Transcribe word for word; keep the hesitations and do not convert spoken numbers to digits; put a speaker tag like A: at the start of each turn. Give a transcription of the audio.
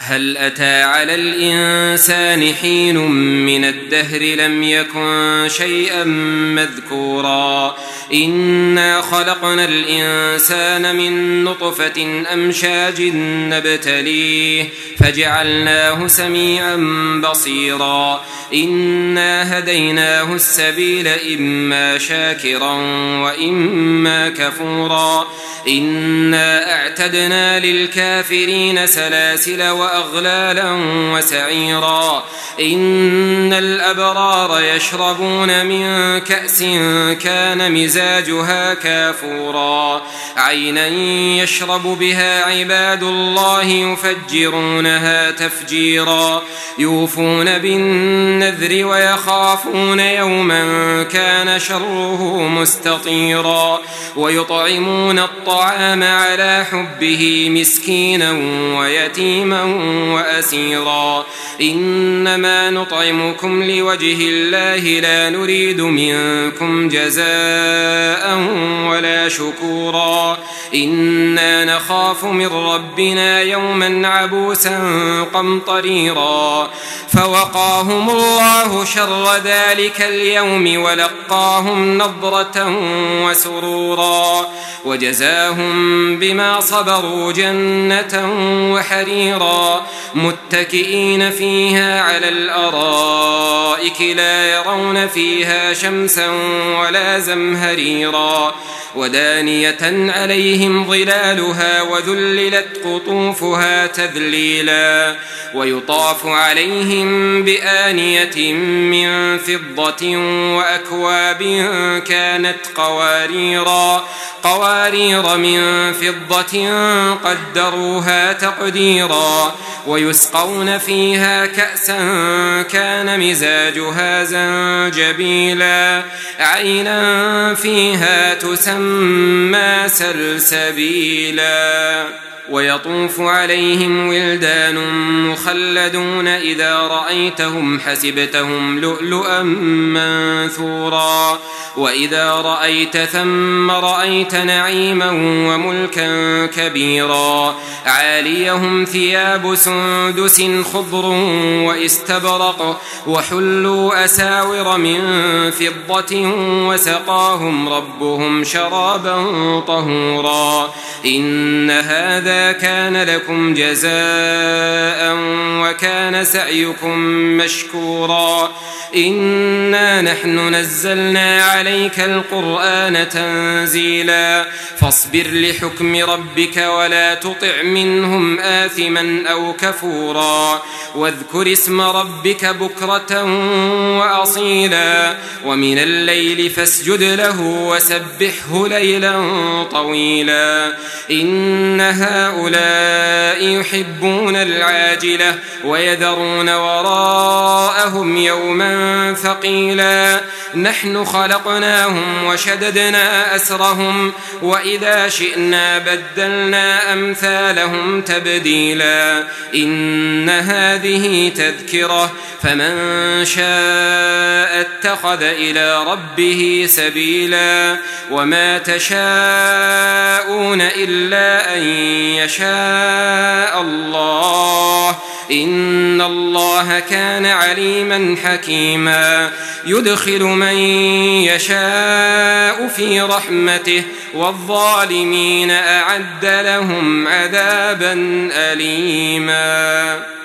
A: هل أتى على الإنسان حين من الدهر لم يكن شيئا مذكورا إنا خلقنا الإنسان من نطفة أمشاج نبتليه فجعلناه سميعا بصيرا إنا هديناه السبيل إما شاكرا وإما كفورا إنا أعتدنا للكافرين سلاسل وأغلالا وسعيرا إن الأبرار يشربون من كأس كان مزاجها كافورا عينا يشرب بها عباد الله يفجرونها تفجيرا يوفون بالنذر ويخافون يوما كان شره مستطيرا ويطعمون الطعام على حبه مسكينا ويتيما وأسيرا إنما نطعمكم لوجه الله لا نريد منكم جزاء ولا شكورا إنا نخاف من ربنا يوما عبوسا قمطريرا فوقاهم الله شر ذلك اليوم ولقاهم نضرة وسرورا وجزاهم بما صبروا جنة وحريرا متكئين فيها على الأرائك لا يرون فيها شمسا ولا زمهريرا ودانية عليهم ظلالها وذللت قطوفها تذليلا ويطاف عليهم بآنية من فضة وأكواب كانت قواريرا قوارير من فضة قدروها تقديرا ويسقون فيها كأسا كان مزاجها زنجبيلا عينا فيها تسمى سلسبيلا ويطوف عليهم ولدان مخلدون إذا رأيتهم حسبتهم لؤلؤا منثورا وإذا رأيت ثم رأيت نعيما وملكا كبيرا عاليهم ثياب سندس خضر واستبرق وحلوا أساور من فضة وسقاهم ربهم شرابا طهورا إن هذا كان لكم جزاء وكان سعيكم مشكورا إنا نحن نزلنا عليك القرآن تنزيلا فاصبر لحكم ربك ولا تطع منهم آثما أو كفورا واذكر اسم ربك بكرة وأصيلا ومن الليل فاسجد له وسبحه ليلا طويلا إن هؤلاء يحبون العاجلة ويذرون وراءهم يوما ثقيلا نحن خلقناهم وشددنا أسرهم وإذا شئنا بدلنا أمثالهم تبديلا إن هذه تذكرة فمن شاء اتخذ إلى ربه سبيلا وما تشاءون إلا أن يشاء الله إن الله كان عليما حكيما يدخل من يشاء في رحمته والظالمين أعد لهم عذابا أليما.